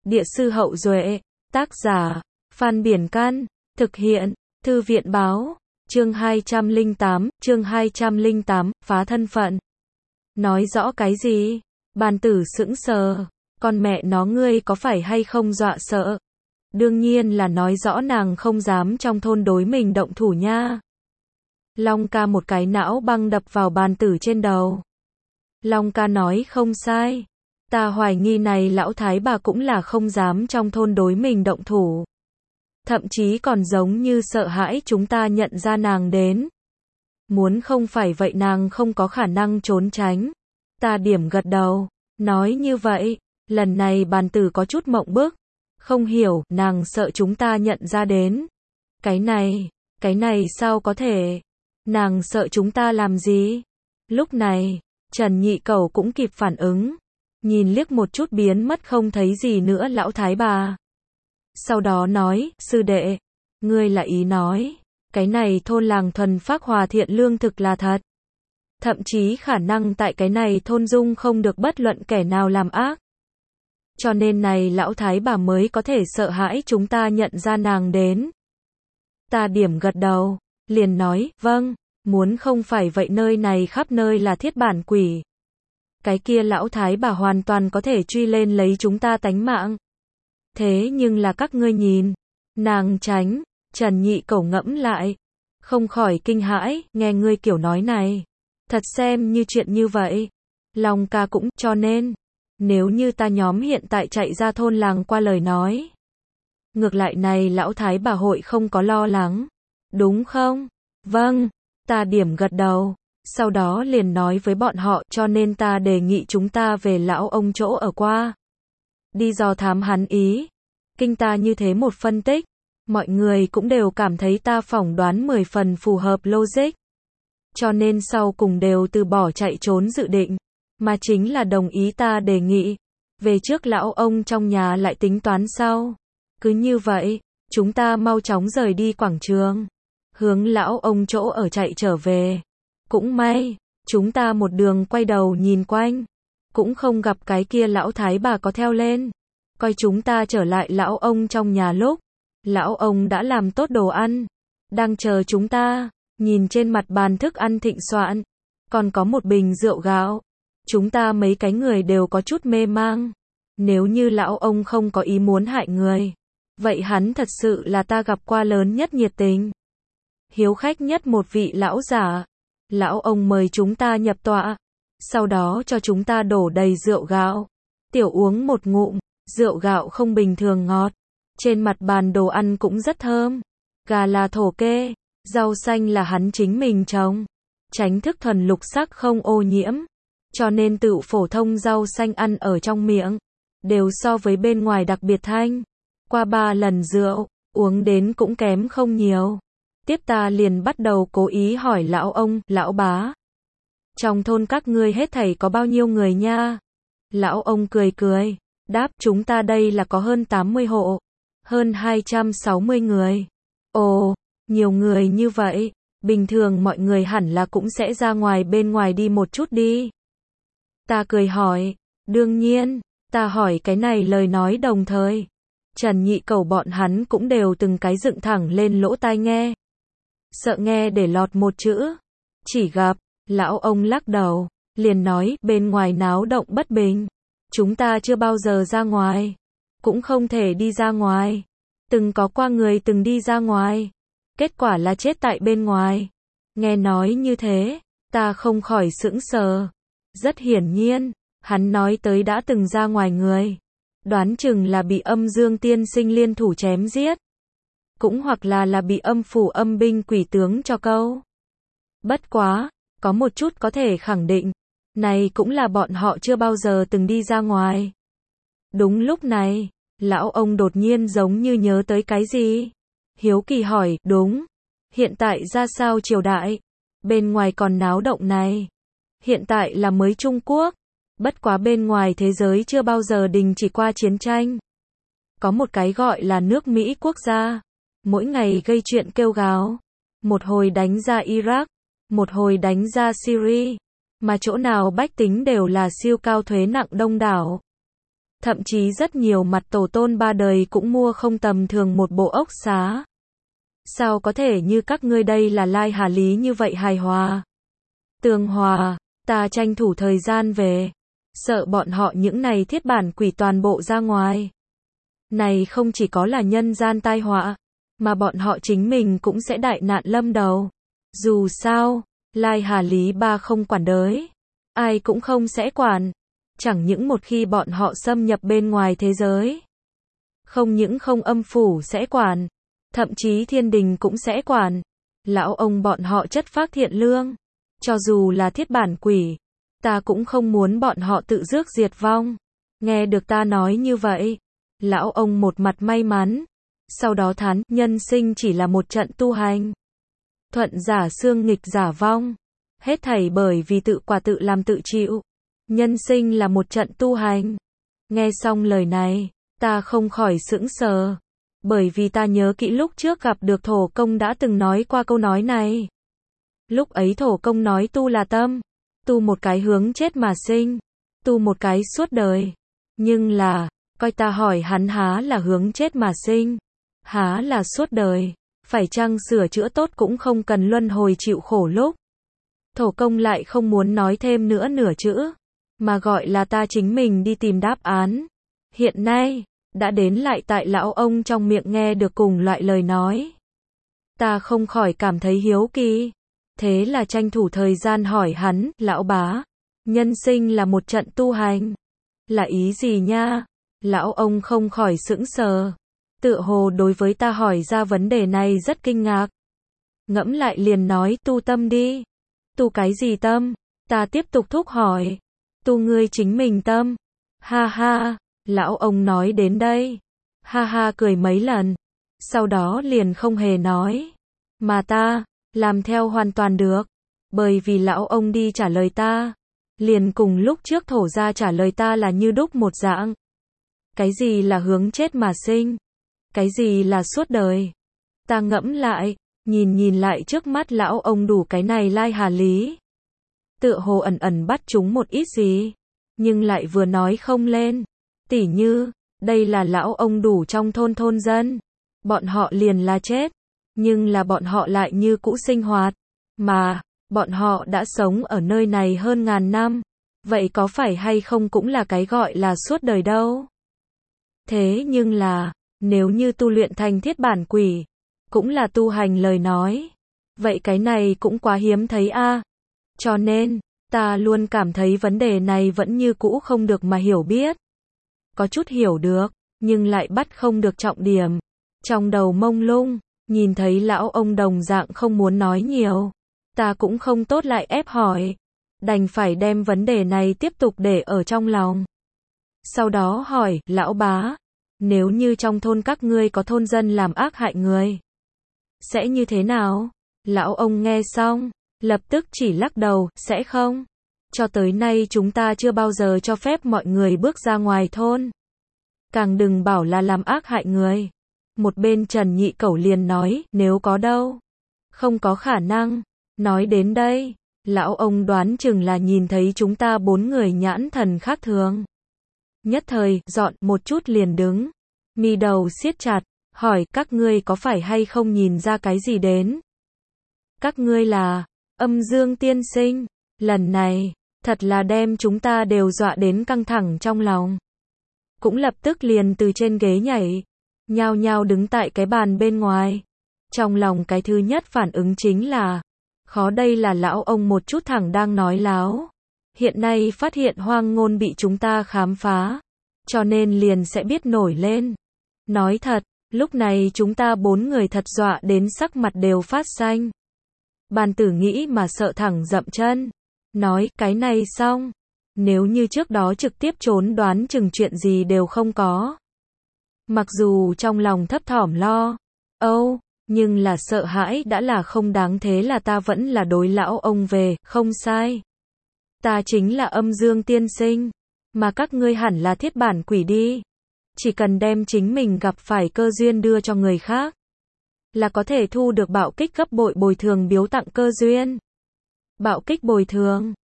Địa sư Hậu Duệ, tác giả, Phan Biển Can, thực hiện, Thư viện báo, chương 208, phá thân phận. Nói rõ cái gì? Bàn tử sững sờ, con mẹ nó ngươi có phải hay không dọa sợ? Đương nhiên là nói rõ nàng không dám trong thôn đối mình động thủ nha. Long ca một cái não băng đập vào bàn tử trên đầu. Long ca nói không sai. Ta hoài nghi này lão thái bà cũng là không dám trong thôn đối mình động thủ. Thậm chí còn giống như sợ hãi chúng ta nhận ra nàng đến. Muốn không phải vậy nàng không có khả năng trốn tránh. Ta điểm gật đầu, nói như vậy, lần này bàn tử có chút mộng bức. Không hiểu, nàng sợ chúng ta nhận ra đến. Cái này sao có thể? Nàng sợ chúng ta làm gì? Lúc này, Trần Nhị Cẩu cũng kịp phản ứng. Nhìn liếc một chút biến mất không thấy gì nữa lão thái bà. Sau đó nói, sư đệ, ngươi là ý nói, cái này thôn làng thuần phác hòa thiện lương thực là thật. Thậm chí khả năng tại cái này thôn dung không được bất luận kẻ nào làm ác. Cho nên này lão thái bà mới có thể sợ hãi chúng ta nhận ra nàng đến. Ta điểm gật đầu, liền nói, vâng, muốn không phải vậy nơi này khắp nơi là thiết bản quỷ. Cái kia lão thái bà hoàn toàn có thể truy lên lấy chúng ta tánh mạng. Thế nhưng là các ngươi nhìn, nàng tránh, Trần Nhị Cẩu ngẫm lại, không khỏi kinh hãi, nghe ngươi kiểu nói này, thật xem như chuyện như vậy. Long ca cũng, cho nên, nếu như ta nhóm hiện tại chạy ra thôn làng qua lời nói. Ngược lại này lão thái bà hội không có lo lắng, đúng không? Vâng, ta điểm gật đầu. Sau đó liền nói với bọn họ, cho nên ta đề nghị chúng ta về lão ông chỗ ở qua. Đi dò thám hắn ý. Kinh ta như thế một phân tích, mọi người cũng đều cảm thấy ta phỏng đoán 10 phần phù hợp logic. Cho nên sau cùng đều từ bỏ chạy trốn dự định, mà chính là đồng ý ta đề nghị. Về trước lão ông trong nhà lại tính toán sau. Cứ như vậy, chúng ta mau chóng rời đi quảng trường, hướng lão ông chỗ ở chạy trở về. Cũng may, chúng ta một đường quay đầu nhìn quanh, cũng không gặp cái kia lão thái bà có theo lên. Coi chúng ta trở lại lão ông trong nhà lúc, lão ông đã làm tốt đồ ăn, đang chờ chúng ta, nhìn trên mặt bàn thức ăn thịnh soạn, còn có một bình rượu gạo. Chúng ta mấy cái người đều có chút mê mang. Nếu như lão ông không có ý muốn hại người, vậy hắn thật sự là ta gặp qua lớn nhất nhiệt tình, hiếu khách nhất một vị lão giả. Lão ông mời chúng ta nhập tọa, sau đó cho chúng ta đổ đầy rượu gạo. Tiểu uống một ngụm, rượu gạo không bình thường ngọt. Trên mặt bàn đồ ăn cũng rất thơm. Gà là thổ kê, rau xanh là hắn chính mình trồng. Tránh thức thuần lục sắc không ô nhiễm. Cho nên tự phổ thông rau xanh ăn ở trong miệng, đều so với bên ngoài đặc biệt thanh. Qua 3 lần rượu, uống đến cũng kém không nhiều. Tiếp ta liền bắt đầu cố ý hỏi lão ông, lão bá. Trong thôn các ngươi hết thảy có bao nhiêu người nha? Lão ông cười cười, đáp chúng ta đây là có hơn 80 hộ, hơn 260 người. Ồ, nhiều người như vậy, bình thường mọi người hẳn là cũng sẽ ra ngoài bên ngoài đi một chút đi. Ta cười hỏi, đương nhiên, ta hỏi cái này lời nói đồng thời. Trần Nhị Cẩu bọn hắn cũng đều từng cái dựng thẳng lên lỗ tai nghe. Sợ nghe để lọt một chữ. Chỉ gặp, lão ông lắc đầu, liền nói, bên ngoài náo động bất bình. Chúng ta chưa bao giờ ra ngoài, cũng không thể đi ra ngoài. Từng có qua người từng đi ra ngoài, kết quả là chết tại bên ngoài. Nghe nói như thế, ta không khỏi sững sờ. Rất hiển nhiên, hắn nói tới đã từng ra ngoài người, đoán chừng là bị Âm Dương tiên sinh liên thủ chém giết. Cũng hoặc là bị âm phủ âm binh quỷ tướng cho câu. Bất quá, có một chút có thể khẳng định, này cũng là bọn họ chưa bao giờ từng đi ra ngoài. Đúng lúc này, lão ông đột nhiên giống như nhớ tới cái gì. Hiếu kỳ hỏi, đúng, hiện tại ra sao triều đại? Bên ngoài còn náo động này. Hiện tại là mới Trung Quốc, bất quá bên ngoài thế giới chưa bao giờ đình chỉ qua chiến tranh. Có một cái gọi là nước Mỹ quốc gia. Mỗi ngày gây chuyện kêu gào, một hồi đánh ra Iraq, một hồi đánh ra Syria, mà chỗ nào bách tính đều là siêu cao thuế nặng đông đảo. Thậm chí rất nhiều mặt tổ tôn ba đời cũng mua không tầm thường một bộ ốc xá. Sao có thể như các ngươi đây là lai hà lý như vậy hài hòa. Tường hòa, ta tranh thủ thời gian về. Sợ bọn họ những này thiết bản quỷ toàn bộ ra ngoài. Này không chỉ có là nhân gian tai họa, mà bọn họ chính mình cũng sẽ đại nạn lâm đầu. Dù sao, lai hà lý ba không quản đới. Ai cũng không sẽ quản. Chẳng những một khi bọn họ xâm nhập bên ngoài thế giới. Không những không âm phủ sẽ quản. Thậm chí thiên đình cũng sẽ quản. Lão ông bọn họ chất phác thiện lương. Cho dù là thiết bản quỷ. Ta cũng không muốn bọn họ tự rước diệt vong. Nghe được ta nói như vậy. Lão ông một mặt may mắn. Sau đó thán, nhân sinh chỉ là một trận tu hành. Thuận giả xương nghịch giả vong. Hết thảy bởi vì tự quả tự làm tự chịu. Nhân sinh là một trận tu hành. Nghe xong lời này, ta không khỏi sững sờ. Bởi vì ta nhớ kỹ lúc trước gặp được Thổ Công đã từng nói qua câu nói này. Lúc ấy Thổ Công nói tu là tâm. Tu một cái hướng chết mà sinh. Tu một cái suốt đời. Nhưng là, coi ta hỏi hắn há là hướng chết mà sinh. Há là suốt đời. Phải chăng sửa chữa tốt cũng không cần luân hồi chịu khổ lúc. Thổ Công lại không muốn nói thêm nữa nửa chữ. Mà gọi là ta chính mình đi tìm đáp án. Hiện nay, đã đến lại tại lão ông trong miệng nghe được cùng loại lời nói. Ta không khỏi cảm thấy hiếu kỳ. Thế là tranh thủ thời gian hỏi hắn, lão bá, nhân sinh là một trận tu hành. Là ý gì nha? Lão ông không khỏi sững sờ. Tựa hồ đối với ta hỏi ra vấn đề này rất kinh ngạc. Ngẫm lại liền nói tu tâm đi. Tu cái gì tâm? Ta tiếp tục thúc hỏi. Tu ngươi chính mình tâm. Ha ha, lão ông nói đến đây. Ha ha cười mấy lần. Sau đó liền không hề nói. Mà ta, làm theo hoàn toàn được. Bởi vì lão ông đi trả lời ta. Liền cùng lúc trước Thổ ra trả lời ta là như đúc một dạng. Cái gì là hướng chết mà sinh? Cái gì là suốt đời? Ta ngẫm lại, nhìn lại trước mắt lão ông đủ cái này lai hà lý. Tựa hồ ẩn ẩn bắt chúng một ít gì. Nhưng lại vừa nói không lên. Tỉ như, đây là lão ông đủ trong thôn dân. Bọn họ liền là chết. Nhưng là bọn họ lại như cũ sinh hoạt. Mà, bọn họ đã sống ở nơi này hơn ngàn năm. Vậy có phải hay không cũng là cái gọi là suốt đời đâu. Thế nhưng là, nếu như tu luyện thành thiết bản quỷ, cũng là tu hành lời nói. Vậy cái này cũng quá hiếm thấy a. Cho nên, ta luôn cảm thấy vấn đề này vẫn như cũ không được mà hiểu biết. Có chút hiểu được, nhưng lại bắt không được trọng điểm. Trong đầu mông lung, nhìn thấy lão ông đồng dạng không muốn nói nhiều. Ta cũng không tốt lại ép hỏi. Đành phải đem vấn đề này tiếp tục để ở trong lòng. Sau đó hỏi, lão bá, nếu như trong thôn các ngươi có thôn dân làm ác hại người, sẽ như thế nào? Lão ông nghe xong, lập tức chỉ lắc đầu, sẽ không. Cho tới nay chúng ta chưa bao giờ cho phép mọi người bước ra ngoài thôn. Càng đừng bảo là làm ác hại người. Một bên Trần Nhị Cẩu liền nói, nếu có đâu. Không có khả năng. Nói đến đây, lão ông đoán chừng là nhìn thấy chúng ta 4 người nhãn thần khác thường. Nhất thời, dọn một chút liền đứng. Mi đầu siết chặt, hỏi các ngươi có phải hay không nhìn ra cái gì đến? Các ngươi là, Âm Dương tiên sinh. Lần này, thật là đem chúng ta đều dọa đến căng thẳng trong lòng. Cũng lập tức liền từ trên ghế nhảy. Nhao nhao đứng tại cái bàn bên ngoài. Trong lòng cái thứ nhất phản ứng chính là, khó đây là lão ông một chút thẳng đang nói láo. Hiện nay phát hiện hoang ngôn bị chúng ta khám phá. Cho nên liền sẽ biết nổi lên. Nói thật, lúc này chúng ta 4 người thật dọa đến sắc mặt đều phát xanh. Bàn tử nghĩ mà sợ thẳng dậm chân. Nói, cái này xong. Nếu như trước đó trực tiếp trốn đoán chừng chuyện gì đều không có. Mặc dù trong lòng thấp thỏm lo âu, nhưng là sợ hãi đã là không đáng, thế là ta vẫn là đối lão ông về, không sai. Ta chính là Âm Dương tiên sinh, mà các ngươi hẳn là thiết bản quỷ đi. Chỉ cần đem chính mình gặp phải cơ duyên đưa cho người khác, là có thể thu được bạo kích gấp bội bồi thường biếu tặng cơ duyên. Bạo kích bồi thường,